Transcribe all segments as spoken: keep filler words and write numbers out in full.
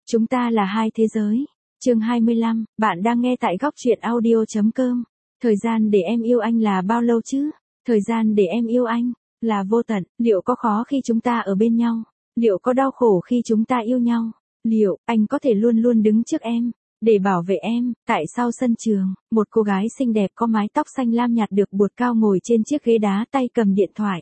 Chúng ta là hai thế giới. Chương hai mươi lăm, bạn đang nghe tại góc truyện audio chấm com. Thời gian để em yêu anh là bao lâu chứ? Thời gian để em yêu anh là vô tận. Liệu có khó khi chúng ta ở bên nhau? Liệu có đau khổ khi chúng ta yêu nhau? Liệu anh có thể luôn luôn đứng trước em để bảo vệ em? Tại sao sân trường, một cô gái xinh đẹp có mái tóc xanh lam nhạt được buột cao ngồi trên chiếc ghế đá, tay cầm điện thoại.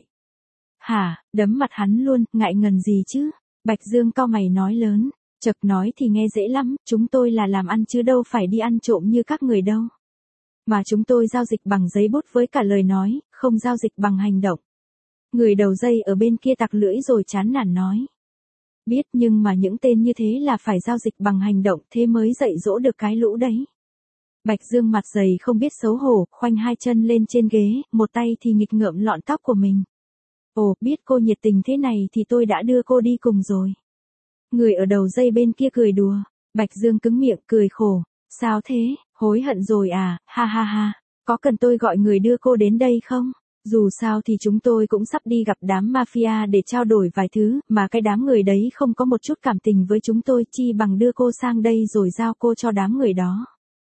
Hả, đấm mặt hắn luôn, ngại ngần gì chứ? Bạch Dương cau mày nói lớn. Chật, nói thì nghe dễ lắm, chúng tôi là làm ăn chứ đâu phải đi ăn trộm như các người đâu. Mà chúng tôi giao dịch bằng giấy bút với cả lời nói, không giao dịch bằng hành động. Người đầu dây ở bên kia tặc lưỡi rồi chán nản nói. Biết, nhưng mà những tên như thế là phải giao dịch bằng hành động, thế mới dạy dỗ được cái lũ đấy. Bạch Dương mặt dày không biết xấu hổ, khoanh hai chân lên trên ghế, một tay thì nghịch ngợm lọn tóc của mình. Ồ, biết cô nhiệt tình thế này thì tôi đã đưa cô đi cùng rồi. Người ở đầu dây bên kia cười đùa. Bạch Dương cứng miệng cười khổ. Sao thế, hối hận rồi à, ha ha ha. Có cần tôi gọi người đưa cô đến đây không? Dù sao thì chúng tôi cũng sắp đi gặp đám mafia để trao đổi vài thứ, mà cái đám người đấy không có một chút cảm tình với chúng tôi, chi bằng đưa cô sang đây rồi giao cô cho đám người đó.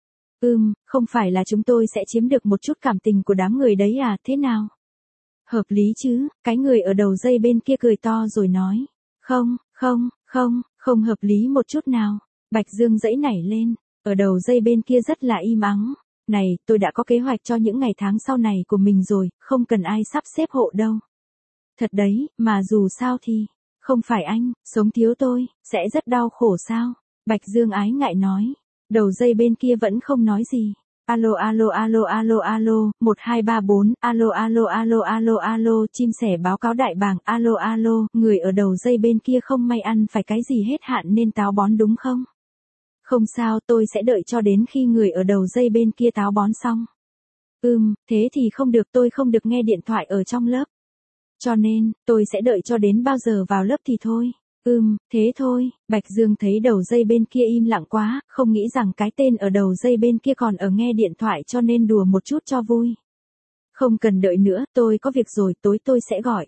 Ừm, không phải là chúng tôi sẽ chiếm được một chút cảm tình của đám người đấy à, thế nào? Hợp lý chứ, cái người ở đầu dây bên kia cười to rồi nói. Không, không, không, không hợp lý một chút nào. Bạch Dương giãy nảy lên, ở đầu dây bên kia rất là im ắng. Này, tôi đã có kế hoạch cho những ngày tháng sau này của mình rồi, không cần ai sắp xếp hộ đâu. Thật đấy, mà dù sao thì, không phải anh, sống thiếu tôi, sẽ rất đau khổ sao? Bạch Dương ái ngại nói. Đầu dây bên kia vẫn không nói gì. Alo alo alo alo alo, một hai ba bốn, alo alo alo alo alo, chim sẻ báo cáo đại bàng, alo alo, người ở đầu dây bên kia không may ăn phải cái gì hết hạn nên táo bón đúng không? Không sao, tôi sẽ đợi cho đến khi người ở đầu dây bên kia táo bón xong. Ừm, thế thì không được, tôi không được nghe điện thoại ở trong lớp. Cho nên, tôi sẽ đợi cho đến bao giờ vào lớp thì thôi. Ừm, thế thôi. Bạch Dương thấy đầu dây bên kia im lặng quá, không nghĩ rằng cái tên ở đầu dây bên kia còn ở nghe điện thoại cho nên đùa một chút cho vui. Không cần đợi nữa, tôi có việc rồi, tối tôi sẽ gọi.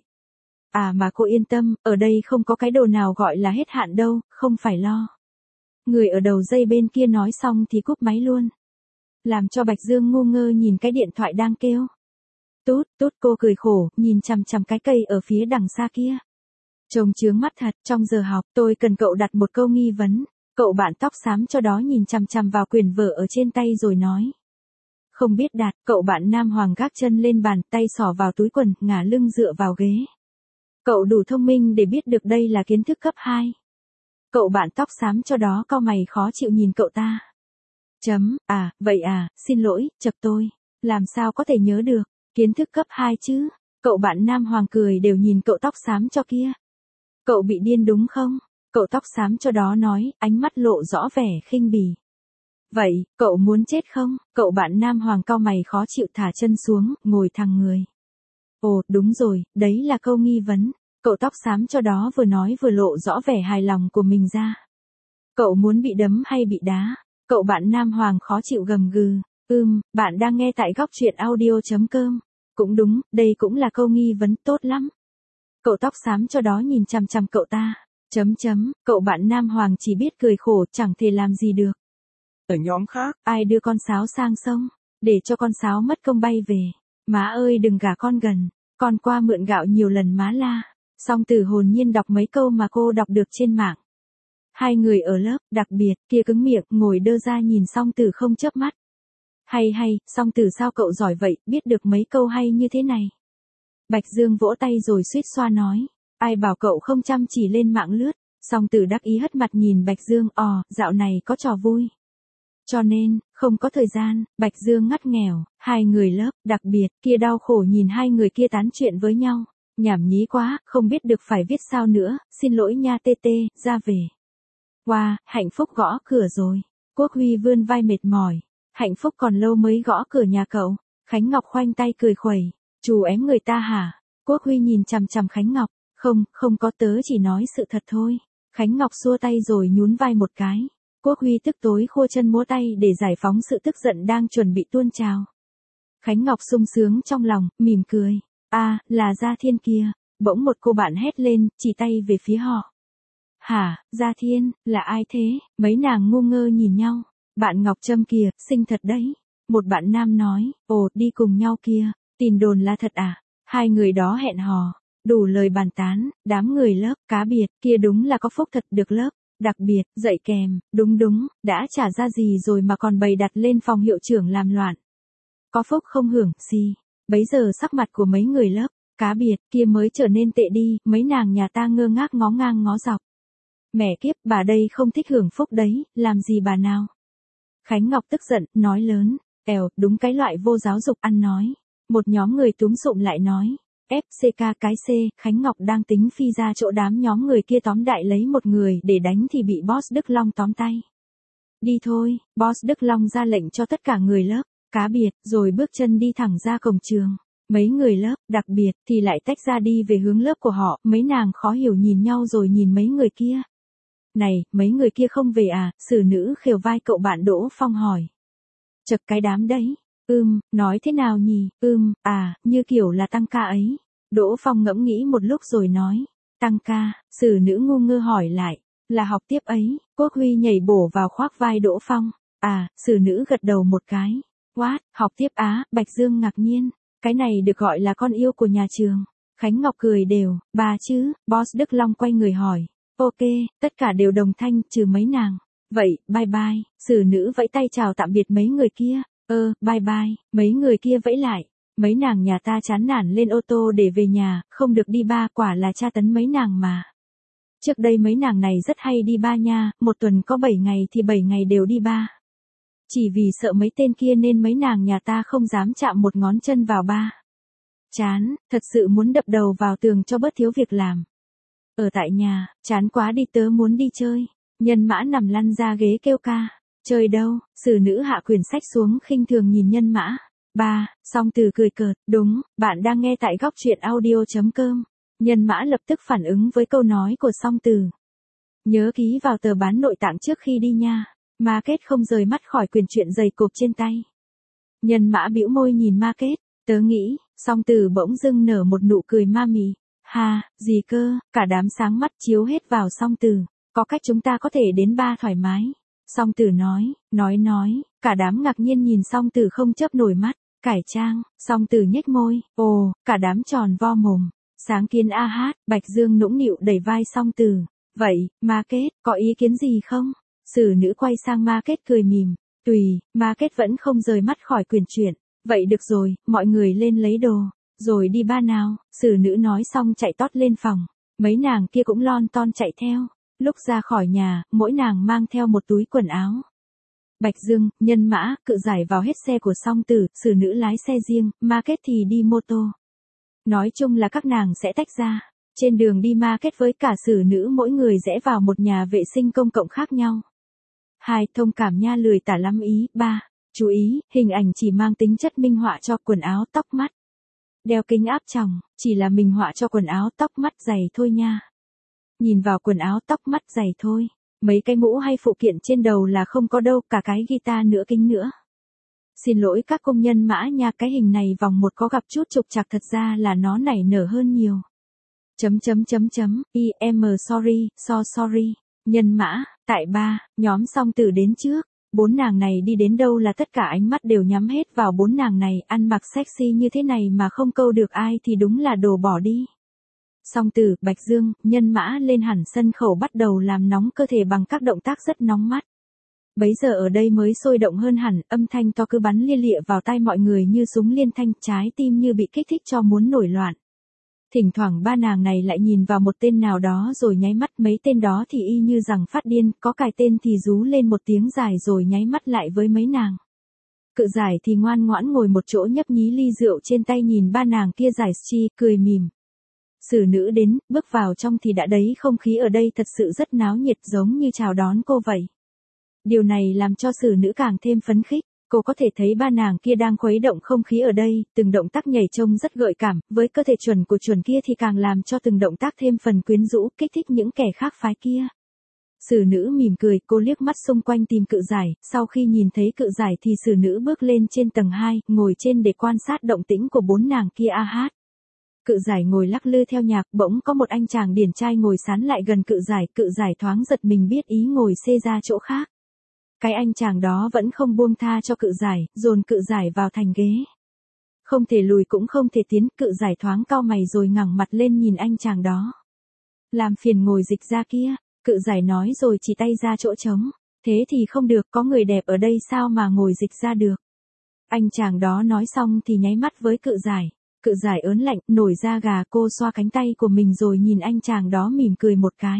À mà cô yên tâm, ở đây không có cái đồ nào gọi là hết hạn đâu, không phải lo. Người ở đầu dây bên kia nói xong thì cúp máy luôn. Làm cho Bạch Dương ngu ngơ nhìn cái điện thoại đang kêu. Tút, tút, cô cười khổ, nhìn chằm chằm cái cây ở phía đằng xa kia. Trông chướng mắt thật, trong giờ học tôi cần cậu đặt một câu nghi vấn. Cậu bạn tóc xám cho đó nhìn chằm chằm vào quyển vở ở trên tay rồi nói. Không biết đạt, cậu bạn nam hoàng gác chân lên bàn, tay xỏ vào túi quần, ngả lưng dựa vào ghế. Cậu đủ thông minh để biết được đây là kiến thức cấp hai. Cậu bạn tóc xám cho đó cau mày khó chịu nhìn cậu ta. Chấm, à, vậy à, xin lỗi, chập tôi. Làm sao có thể nhớ được, kiến thức cấp hai chứ? Cậu bạn nam hoàng cười đều nhìn cậu tóc xám cho kia. Cậu bị điên đúng không? Cậu tóc xám cho đó nói, ánh mắt lộ rõ vẻ khinh bỉ. Vậy, cậu muốn chết không? Cậu bạn nam hoàng cau mày khó chịu thả chân xuống, ngồi thẳng người. Ồ, đúng rồi, đấy là câu nghi vấn. Cậu tóc xám cho đó vừa nói vừa lộ rõ vẻ hài lòng của mình ra. Cậu muốn bị đấm hay bị đá? Cậu bạn nam hoàng khó chịu gầm gừ. Ừm, bạn đang nghe tại góc truyện audio chấm com. Cũng đúng, đây cũng là câu nghi vấn tốt lắm. Cậu tóc xám cho đó nhìn chằm chằm cậu ta. Chấm chấm, cậu bạn nam hoàng chỉ biết cười khổ, chẳng thể làm gì được. Ở nhóm khác, ai đưa con sáo sang sông, để cho con sáo mất công bay về. Má ơi đừng gả con gần, con qua mượn gạo nhiều lần má la. Song Tử hồn nhiên đọc mấy câu mà cô đọc được trên mạng. Hai người ở lớp, đặc biệt, kia cứng miệng, ngồi đơ ra nhìn Song Tử không chớp mắt. Hay hay, Song Tử sao cậu giỏi vậy, biết được mấy câu hay như thế này. Bạch Dương vỗ tay rồi suýt xoa nói. Ai bảo cậu không chăm chỉ lên mạng lướt. Song Tử đắc ý hất mặt nhìn Bạch Dương, ò, dạo này có trò vui. Cho nên, không có thời gian. Bạch Dương ngắt nghèo, hai người lớp, đặc biệt, kia đau khổ nhìn hai người kia tán chuyện với nhau. Nhảm nhí quá, không biết được phải viết sao nữa, xin lỗi nha tê tê, ra về. Wow, Hạnh Phúc gõ cửa rồi. Quốc Huy vươn vai mệt mỏi. Hạnh Phúc còn lâu mới gõ cửa nhà cậu. Khánh Ngọc khoanh tay cười khuẩy. Chú ém người ta hả? Quốc Huy nhìn chằm chằm Khánh Ngọc. Không, không có, tớ chỉ nói sự thật thôi. Khánh Ngọc xua tay rồi nhún vai một cái. Quốc Huy tức tối khua chân múa tay để giải phóng sự tức giận đang chuẩn bị tuôn trào. Khánh Ngọc sung sướng trong lòng, mỉm cười. À, là Gia Thiên kia. Bỗng một cô bạn hét lên, chỉ tay về phía họ. Hả, Gia Thiên, là ai thế? Mấy nàng ngu ngơ nhìn nhau. Bạn Ngọc Trâm kìa, xinh thật đấy. Một bạn nam nói, ồ, đi cùng nhau kia, tin đồn là thật à? Hai người đó hẹn hò, đủ lời bàn tán, đám người lớp, cá biệt, kia đúng là có phúc thật được lớp. Đặc biệt, dạy kèm, đúng đúng, đã trả ra gì rồi mà còn bày đặt lên phòng hiệu trưởng làm loạn. Có phúc không hưởng, gì. Bấy giờ sắc mặt của mấy người lớp, cá biệt, kia mới trở nên tệ đi, mấy nàng nhà ta ngơ ngác ngó ngang ngó dọc. Mẹ kiếp, bà đây không thích hưởng phúc đấy, làm gì bà nào. Khánh Ngọc tức giận, nói lớn, èo, đúng cái loại vô giáo dục ăn nói. Một nhóm người túm sụm lại nói, ép xê ca cái C, Khánh Ngọc đang tính phi ra chỗ đám nhóm người kia tóm đại lấy một người để đánh thì bị boss Đức Long tóm tay. Đi thôi, boss Đức Long ra lệnh cho tất cả người lớp, cá biệt, rồi bước chân đi thẳng ra cổng trường. Mấy người lớp, đặc biệt, thì lại tách ra đi về hướng lớp của họ, mấy nàng khó hiểu nhìn nhau rồi nhìn mấy người kia. Này, mấy người kia không về à, xử nữ khều vai cậu bạn Đỗ Phong hỏi. Chật cái đám đấy, ưm, nói thế nào nhỉ, ưm, à, như kiểu là tăng ca ấy. Đỗ Phong ngẫm nghĩ một lúc rồi nói, tăng ca, xử nữ ngu ngơ hỏi lại, là học tiếp ấy, Quốc Huy nhảy bổ vào khoác vai Đỗ Phong, à, xử nữ gật đầu một cái, what, học tiếp á, Bạch Dương ngạc nhiên, cái này được gọi là con yêu của nhà trường. Khánh Ngọc cười đều, bà chứ, boss Đức Long quay người hỏi. Ok, tất cả đều đồng thanh, trừ mấy nàng. Vậy, bye bye, xử nữ vẫy tay chào tạm biệt mấy người kia. Ơ, bye bye, mấy người kia vẫy lại. Mấy nàng nhà ta chán nản lên ô tô để về nhà, không được đi ba, quả là tra tấn mấy nàng mà. Trước đây mấy nàng này rất hay đi ba nha, một tuần có bảy ngày thì bảy ngày đều đi ba. Chỉ vì sợ mấy tên kia nên mấy nàng nhà ta không dám chạm một ngón chân vào ba. Chán, thật sự muốn đập đầu vào tường cho bớt thiếu việc làm. Ở tại nhà, chán quá đi tớ muốn đi chơi. Nhân Mã nằm lăn ra ghế kêu ca. Chơi đâu, xử nữ hạ quyển sách xuống khinh thường nhìn Nhân Mã. Ba, song từ cười cợt, đúng, bạn đang nghe tại góc truyện audio chấm com. Nhân Mã lập tức phản ứng với câu nói của song từ. Nhớ ký vào tờ bán nội tạng trước khi đi nha. Ma Kết không rời mắt khỏi quyển truyện dày cộp trên tay. Nhân Mã bĩu môi nhìn Ma Kết, tớ nghĩ, song từ bỗng dưng nở một nụ cười ma mị. Ha, gì cơ, cả đám sáng mắt chiếu hết vào song từ, có cách chúng ta có thể đến ba thoải mái. Song từ nói, nói nói, cả đám ngạc nhiên nhìn song từ không chớp nổi mắt, cải trang, song từ nhếch môi, ồ, cả đám tròn vo mồm. Sáng Kiến a hát, Bạch Dương nũng nịu đẩy vai song từ, vậy, Ma Kết, có ý kiến gì không? Xử nữ quay sang Ma Kết cười mỉm, tùy, Ma Kết vẫn không rời mắt khỏi quyển truyện, vậy được rồi, mọi người lên lấy đồ. Rồi đi ba nào, xử nữ nói xong chạy tót lên phòng, mấy nàng kia cũng lon ton chạy theo, lúc ra khỏi nhà, mỗi nàng mang theo một túi quần áo. Bạch Dương, Nhân Mã, cự giải vào hết xe của song tử, xử nữ lái xe riêng, Ma Kết thì đi mô tô. Nói chung là các nàng sẽ tách ra, trên đường đi Ma Kết với cả xử nữ mỗi người rẽ vào một nhà vệ sinh công cộng khác nhau. Hai, thông cảm nha lười tả lắm ý. Ba, chú ý, hình ảnh chỉ mang tính chất minh họa cho quần áo tóc mắt. Đeo kính áp tròng, chỉ là mình họa cho quần áo tóc mắt giày thôi nha. Nhìn vào quần áo tóc mắt giày thôi, mấy cái mũ hay phụ kiện trên đầu là không có đâu, cả cái guitar nữa kính nữa. Xin lỗi các công nhân Mã nha, cái hình này vòng một có gặp chút trục trặc, thật ra là nó nảy nở hơn nhiều. Chấm chấm chấm chấm, im sorry, so sorry. Nhân Mã, tại ba, nhóm song tử đến trước. Bốn nàng này đi đến đâu là tất cả ánh mắt đều nhắm hết vào bốn nàng này, ăn mặc sexy như thế này mà không câu được ai thì đúng là đồ bỏ đi. Song Tử, Bạch Dương, Nhân Mã lên hẳn sân khấu bắt đầu làm nóng cơ thể bằng các động tác rất nóng mắt. Bấy giờ ở đây mới sôi động hơn hẳn, âm thanh to cứ bắn lia lịa vào tai mọi người như súng liên thanh, trái tim như bị kích thích cho muốn nổi loạn. Thỉnh thoảng ba nàng này lại nhìn vào một tên nào đó rồi nháy mắt, mấy tên đó thì y như rằng phát điên, có cài tên thì rú lên một tiếng dài rồi nháy mắt lại với mấy nàng. Cự giải thì ngoan ngoãn ngồi một chỗ nhấp nhí ly rượu trên tay nhìn ba nàng kia giải chi, cười mỉm. Xử nữ đến, bước vào trong thì đã đấy, không khí ở đây thật sự rất náo nhiệt, giống như chào đón cô vậy. Điều này làm cho xử nữ càng thêm phấn khích. Cô có thể thấy ba nàng kia đang khuấy động không khí ở đây, từng động tác nhảy trông rất gợi cảm, với cơ thể chuẩn của chuẩn kia thì càng làm cho từng động tác thêm phần quyến rũ, kích thích những kẻ khác phái kia. Xử nữ mỉm cười, cô liếc mắt xung quanh tìm cự giải, sau khi nhìn thấy cự giải thì xử nữ bước lên trên tầng hai, ngồi trên để quan sát động tĩnh của bốn nàng kia a hát. Cự giải ngồi lắc lư theo nhạc, bỗng có một anh chàng điển trai ngồi sán lại gần cự giải, cự giải thoáng giật mình biết ý ngồi xê ra chỗ khác. Cái anh chàng đó vẫn không buông tha cho cự giải, dồn cự giải vào thành ghế. Không thể lùi cũng không thể tiến, cự giải thoáng cau mày rồi ngẩng mặt lên nhìn anh chàng đó. Làm phiền ngồi dịch ra kia, cự giải nói rồi chỉ tay ra chỗ trống. Thế thì không được, có người đẹp ở đây sao mà ngồi dịch ra được. Anh chàng đó nói xong thì nháy mắt với cự giải. Cự giải ớn lạnh, nổi da gà, cô xoa cánh tay của mình rồi nhìn anh chàng đó mỉm cười một cái.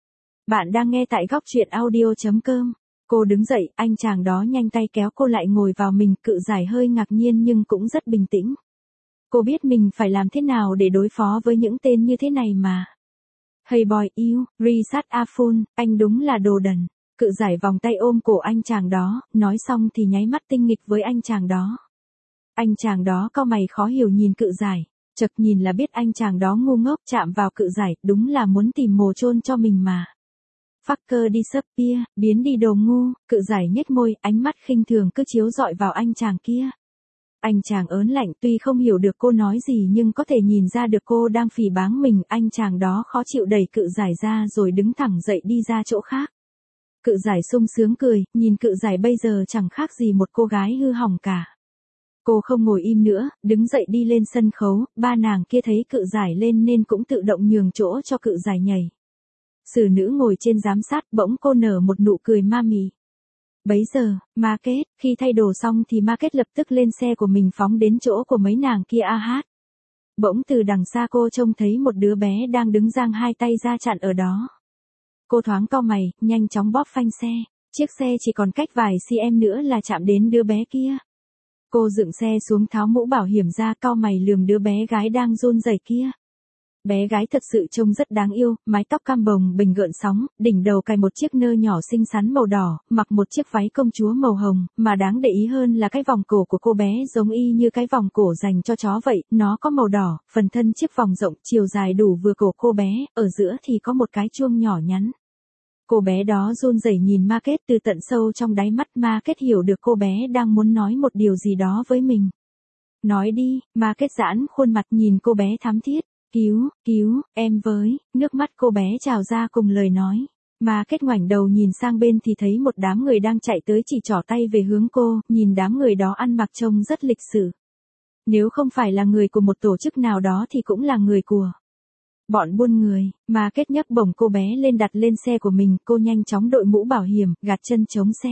Bạn đang nghe tại góc truyện audio.com. Cô đứng dậy, anh chàng đó nhanh tay kéo cô lại ngồi vào mình, cự giải hơi ngạc nhiên nhưng cũng rất bình tĩnh. Cô biết mình phải làm thế nào để đối phó với những tên như thế này mà. Hey boy you, Rishad Afun, anh đúng là đồ đần. Cự giải vòng tay ôm cổ anh chàng đó, nói xong thì nháy mắt tinh nghịch với anh chàng đó. Anh chàng đó cau mày khó hiểu nhìn cự giải, chợt nhìn là biết anh chàng đó ngu ngốc, chạm vào cự giải, đúng là muốn tìm mồ chôn cho mình mà. Fucker disappear, biến đi đồ ngu, cự giải nhếch môi, ánh mắt khinh thường cứ chiếu rọi vào anh chàng kia. Anh chàng ớn lạnh, tuy không hiểu được cô nói gì nhưng có thể nhìn ra được cô đang phỉ báng mình, anh chàng đó khó chịu đẩy cự giải ra rồi đứng thẳng dậy đi ra chỗ khác. Cự giải sung sướng cười, nhìn cự giải bây giờ chẳng khác gì một cô gái hư hỏng cả. Cô không ngồi im nữa, đứng dậy đi lên sân khấu, ba nàng kia thấy cự giải lên nên cũng tự động nhường chỗ cho cự giải nhảy. Xử nữ ngồi trên giám sát, bỗng cô nở một nụ cười ma mị. Bấy giờ, Market, khi thay đồ xong thì Market lập tức lên xe của mình phóng đến chỗ của mấy nàng kia a hát. Bỗng từ đằng xa cô trông thấy một đứa bé đang đứng giang hai tay ra chặn ở đó. Cô thoáng cau mày, nhanh chóng bóp phanh xe, chiếc xe chỉ còn cách vài cm nữa là chạm đến đứa bé kia. Cô dựng xe xuống tháo mũ bảo hiểm ra, cau mày lườm đứa bé gái đang run rẩy kia. Bé gái thật sự trông rất đáng yêu, mái tóc cam bồng bình gợn sóng, đỉnh đầu cài một chiếc nơ nhỏ xinh xắn màu đỏ, mặc một chiếc váy công chúa màu hồng, mà đáng để ý hơn là cái vòng cổ của cô bé giống y như cái vòng cổ dành cho chó vậy, nó có màu đỏ, phần thân chiếc vòng rộng, chiều dài đủ vừa cổ cô bé, ở giữa thì có một cái chuông nhỏ nhắn. Cô bé đó run rẩy nhìn Market, từ tận sâu trong đáy mắt Market hiểu được cô bé đang muốn nói một điều gì đó với mình. Nói đi, Market giãn khuôn mặt nhìn cô bé thắm thiết. Cứu, cứu, em với, nước mắt cô bé trào ra cùng lời nói. Market ngoảnh đầu nhìn sang bên thì thấy một đám người đang chạy tới chỉ trỏ tay về hướng cô, nhìn đám người đó ăn mặc trông rất lịch sự. Nếu không phải là người của một tổ chức nào đó thì cũng là người của bọn buôn người. Market nhấc bổng cô bé lên đặt lên xe của mình, cô nhanh chóng đội mũ bảo hiểm, gạt chân chống xe.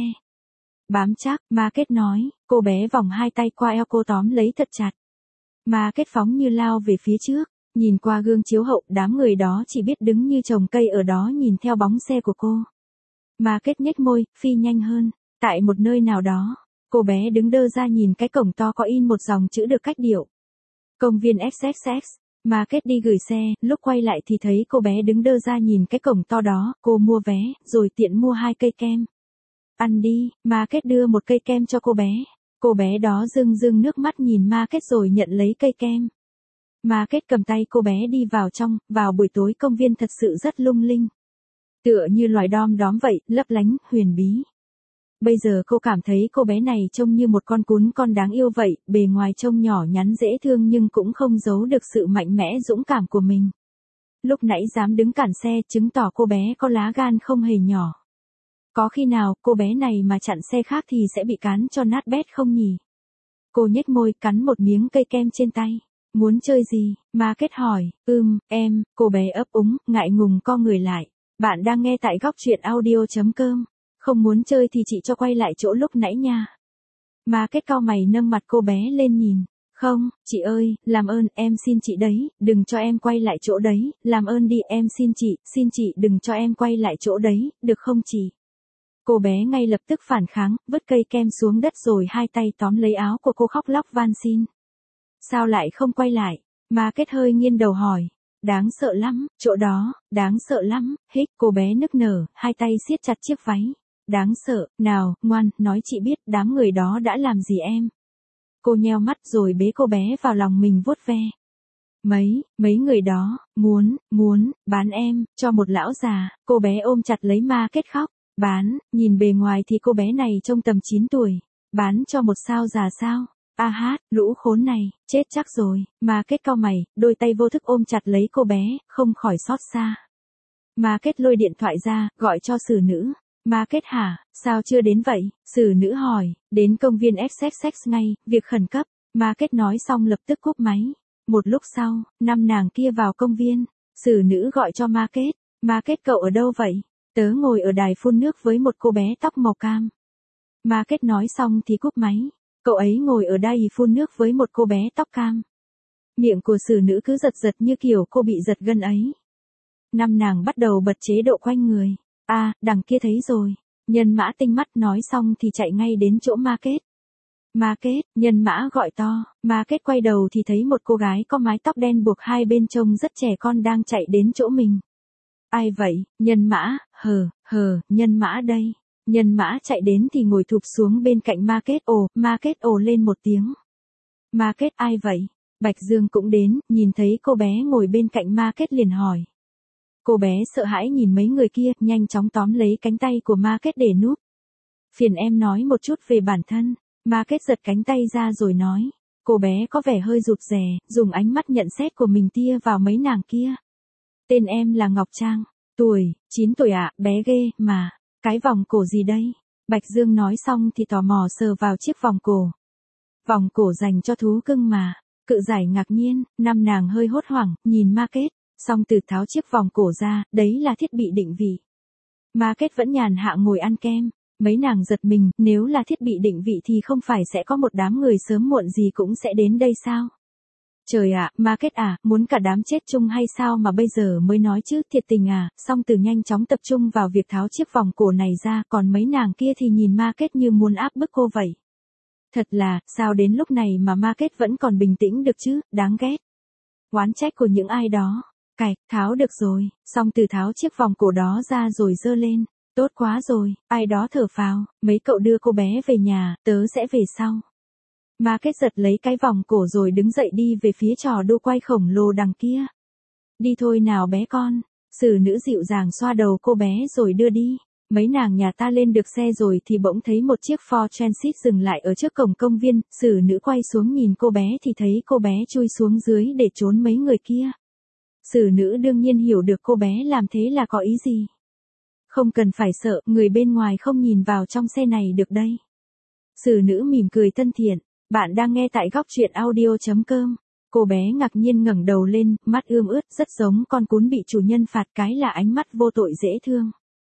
Bám chắc, Market nói, cô bé vòng hai tay qua eo cô tóm lấy thật chặt. Market phóng như lao về phía trước. Nhìn qua gương chiếu hậu, đám người đó chỉ biết đứng như trồng cây ở đó nhìn theo bóng xe của cô. Market nhếch môi, phi nhanh hơn. Tại một nơi nào đó, cô bé đứng đơ ra nhìn cái cổng to có in một dòng chữ được cách điệu. Công viên ích ích ích. Market đi gửi xe, lúc quay lại thì thấy cô bé đứng đơ ra nhìn cái cổng to đó, cô mua vé, rồi tiện mua hai cây kem. Ăn đi, Market đưa một cây kem cho cô bé. Cô bé đó rưng rưng nước mắt nhìn Market rồi nhận lấy cây kem. Market cầm tay cô bé đi vào trong, vào buổi tối công viên thật sự rất lung linh. Tựa như loài đom đóm vậy, lấp lánh, huyền bí. Bây giờ cô cảm thấy cô bé này trông như một con cún con đáng yêu vậy, bề ngoài trông nhỏ nhắn dễ thương nhưng cũng không giấu được sự mạnh mẽ dũng cảm của mình. Lúc nãy dám đứng cản xe chứng tỏ cô bé có lá gan không hề nhỏ. Có khi nào cô bé này mà chặn xe khác thì sẽ bị cán cho nát bét không nhỉ? Cô nhếch môi cắn một miếng cây kem trên tay. Muốn chơi gì? Market hỏi. Ừm, em, cô bé ấp úng, ngại ngùng co người lại. Bạn đang nghe tại góc truyện audio.com. Không muốn chơi thì chị cho quay lại chỗ lúc nãy nha. Market cau mày nâng mặt cô bé lên nhìn. Không, chị ơi, làm ơn, em xin chị đấy, đừng cho em quay lại chỗ đấy, làm ơn đi, em xin chị, xin chị đừng cho em quay lại chỗ đấy, được không chị? Cô bé ngay lập tức phản kháng, vứt cây kem xuống đất rồi hai tay tóm lấy áo của cô khóc lóc van xin. Sao lại không quay lại? Market hơi nghiêng đầu hỏi. Đáng sợ lắm, chỗ đó, đáng sợ lắm, hích, cô bé nức nở, hai tay siết chặt chiếc váy. Đáng sợ, nào, ngoan, nói chị biết đám người đó đã làm gì em. Cô nheo mắt rồi bế cô bé vào lòng mình vuốt ve. Mấy, mấy người đó, muốn, muốn, bán em, cho một lão già, cô bé ôm chặt lấy Market khóc. Bán, nhìn bề ngoài thì cô bé này trông tầm chín tuổi. Bán cho một sao già sao? A hát, lũ khốn này, chết chắc rồi, mà kết cau mày, đôi tay vô thức ôm chặt lấy cô bé, không khỏi xót xa. Mà kết lôi điện thoại ra, gọi cho xử nữ. Mà kết hả, sao chưa đến vậy? Xử nữ hỏi, đến công viên ích ích ích ngay, việc khẩn cấp. Mà kết nói xong lập tức cúp máy. Một lúc sau, năm nàng kia vào công viên, xử nữ gọi cho Ma Kết. Ma Kết cậu ở đâu vậy? Tớ ngồi ở đài phun nước với một cô bé tóc màu cam. Ma Kết nói xong thì cúp máy. Cậu ấy ngồi ở đài phun nước với một cô bé tóc cam. Miệng của xử nữ cứ giật giật như kiểu cô bị giật gân ấy. Năm nàng bắt đầu bật chế độ quanh người. À, đằng kia thấy rồi. Nhân mã tinh mắt nói xong thì chạy ngay đến chỗ Ma Kết. Ma Kết, nhân mã gọi to. Ma Kết quay đầu thì thấy một cô gái có mái tóc đen buộc hai bên trông rất trẻ con đang chạy đến chỗ mình. Ai vậy? Nhân mã, hờ, hờ, nhân mã đây. Nhân mã chạy đến thì ngồi thụp xuống bên cạnh Ma Kết. Ồ, Ma Kết ồ lên một tiếng. Ma Kết ai vậy? Bạch Dương cũng đến, nhìn thấy cô bé ngồi bên cạnh Ma Kết liền hỏi. Cô bé sợ hãi nhìn mấy người kia, nhanh chóng tóm lấy cánh tay của Ma Kết để núp. Phiền em nói một chút về bản thân. Ma Kết giật cánh tay ra rồi nói. Cô bé có vẻ hơi rụt rè, dùng ánh mắt nhận xét của mình tia vào mấy nàng kia. Tên em là Ngọc Trang. Tuổi, chín tuổi ạ, à, bé ghê, mà. Cái vòng cổ gì đây? Bạch Dương nói xong thì tò mò sờ vào chiếc vòng cổ. Vòng cổ dành cho thú cưng mà. Cự giải ngạc nhiên, năm nàng hơi hốt hoảng, nhìn Ma Kết. Xong từ tháo chiếc vòng cổ ra, đấy là thiết bị định vị. Ma Kết vẫn nhàn hạ ngồi ăn kem. Mấy nàng giật mình, nếu là thiết bị định vị thì không phải sẽ có một đám người sớm muộn gì cũng sẽ đến đây sao? Trời ạ, à, Ma Kết à, muốn cả đám chết chung hay sao mà bây giờ mới nói chứ, thiệt tình à, xong từ nhanh chóng tập trung vào việc tháo chiếc vòng cổ này ra, còn mấy nàng kia thì nhìn Ma Kết như muốn áp bức cô vậy. Thật là, sao đến lúc này mà Ma Kết vẫn còn bình tĩnh được chứ, đáng ghét. Oán trách của những ai đó. Cạch, tháo được rồi, xong từ tháo chiếc vòng cổ đó ra rồi giơ lên. Tốt quá rồi, ai đó thở phào, mấy cậu đưa cô bé về nhà, tớ sẽ về sau. Ma Kết giật lấy cái vòng cổ rồi đứng dậy đi về phía trò đua quay khổng lồ đằng kia. Đi thôi nào bé con, xử nữ dịu dàng xoa đầu cô bé rồi đưa đi. Mấy nàng nhà ta lên được xe rồi thì bỗng thấy một chiếc Ford Transit dừng lại ở trước cổng công viên, xử nữ quay xuống nhìn cô bé thì thấy cô bé chui xuống dưới để trốn mấy người kia. Xử nữ đương nhiên hiểu được cô bé làm thế là có ý gì. Không cần phải sợ, người bên ngoài không nhìn vào trong xe này được đây. Xử nữ mỉm cười thân thiện, bạn đang nghe tại góc truyện audio chấm com. Cô bé ngạc nhiên ngẩng đầu lên, mắt ươm ướt rất giống con cún bị chủ nhân phạt, cái là ánh mắt vô tội dễ thương.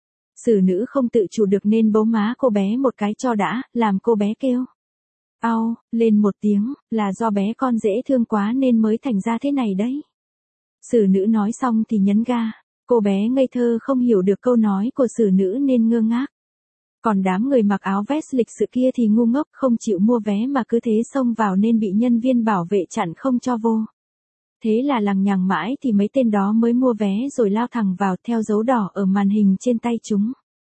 Xử nữ không tự chủ được nên bấu má cô bé một cái cho đã, làm cô bé kêu. Au, lên một tiếng, là do bé con dễ thương quá nên mới thành ra thế này đấy. Xử nữ nói xong thì nhấn ga. Cô bé ngây thơ không hiểu được câu nói của xử nữ nên ngơ ngác. Còn đám người mặc áo vest lịch sự kia thì ngu ngốc không chịu mua vé mà cứ thế xông vào nên bị nhân viên bảo vệ chặn không cho vô. Thế là lằng nhằng mãi thì mấy tên đó mới mua vé rồi lao thẳng vào theo dấu đỏ ở màn hình trên tay chúng.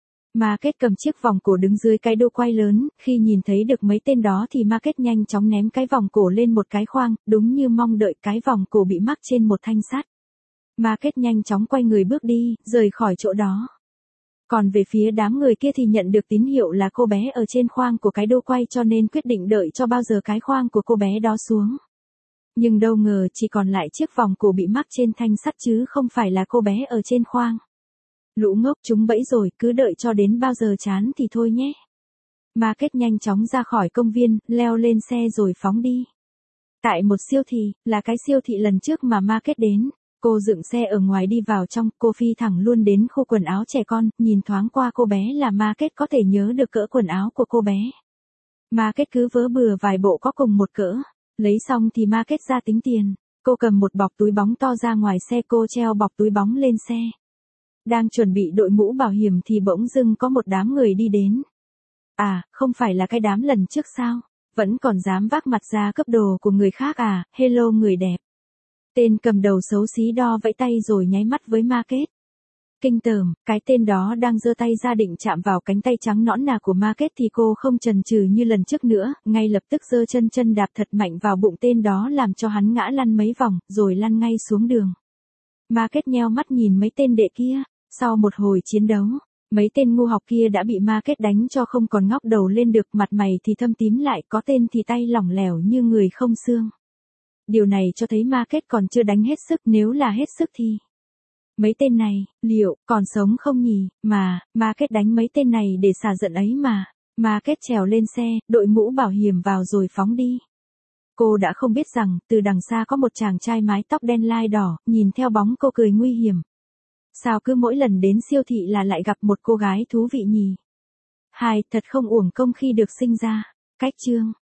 Ma Kết cầm chiếc vòng cổ đứng dưới cái đô quay lớn, khi nhìn thấy được mấy tên đó thì Ma Kết nhanh chóng ném cái vòng cổ lên một cái khoang, đúng như mong đợi cái vòng cổ bị mắc trên một thanh sắt. Ma Kết nhanh chóng quay người bước đi, rời khỏi chỗ đó. Còn về phía đám người kia thì nhận được tín hiệu là cô bé ở trên khoang của cái đô quay cho nên quyết định đợi cho bao giờ cái khoang của cô bé đó xuống. Nhưng đâu ngờ chỉ còn lại chiếc vòng cổ bị mắc trên thanh sắt chứ không phải là cô bé ở trên khoang. Lũ ngốc chúng bẫy rồi, cứ đợi cho đến bao giờ chán thì thôi nhé. Ma Kết nhanh chóng ra khỏi công viên, leo lên xe rồi phóng đi. Tại một siêu thị, là cái siêu thị lần trước mà Ma Kết đến. Cô dựng xe ở ngoài đi vào trong, cô phi thẳng luôn đến khu quần áo trẻ con, nhìn thoáng qua cô bé là Ma Kết có thể nhớ được cỡ quần áo của cô bé. Ma Kết cứ vớ bừa vài bộ có cùng một cỡ, lấy xong thì Ma Kết ra tính tiền, cô cầm một bọc túi bóng to ra ngoài xe, cô treo bọc túi bóng lên xe. Đang chuẩn bị đội mũ bảo hiểm thì bỗng dưng có một đám người đi đến. À, không phải là cái đám lần trước sao, vẫn còn dám vác mặt ra cướp đồ của người khác à, hello người đẹp. Tên cầm đầu xấu xí đo vẫy tay rồi nháy mắt với Ma Kết. Kinh tởm, cái tên đó đang giơ tay ra định chạm vào cánh tay trắng nõn nà của Ma Kết thì cô không chần chừ như lần trước nữa, ngay lập tức giơ chân chân đạp thật mạnh vào bụng tên đó làm cho hắn ngã lăn mấy vòng, rồi lăn ngay xuống đường. Ma Kết nheo mắt nhìn mấy tên đệ kia, sau một hồi chiến đấu, Mấy tên ngu học kia đã bị ma kết đánh cho không còn ngóc đầu lên được, mặt mày thì thâm tím lại, có tên thì tay lỏng lẻo như người không xương. Điều này cho thấy ma kết còn chưa đánh hết sức, nếu là hết sức thì... Mấy tên này, liệu, còn sống không nhỉ, mà, ma kết đánh mấy tên này để xả giận ấy mà. Ma kết trèo lên xe, đội mũ bảo hiểm vào rồi phóng đi. Cô đã không biết rằng, từ đằng xa có một chàng trai mái tóc đen lai đỏ, nhìn theo bóng cô cười nguy hiểm. Sao cứ mỗi lần đến siêu thị là lại gặp một cô gái thú vị nhỉ? Hai, thật không uổng công khi được sinh ra. Cách chương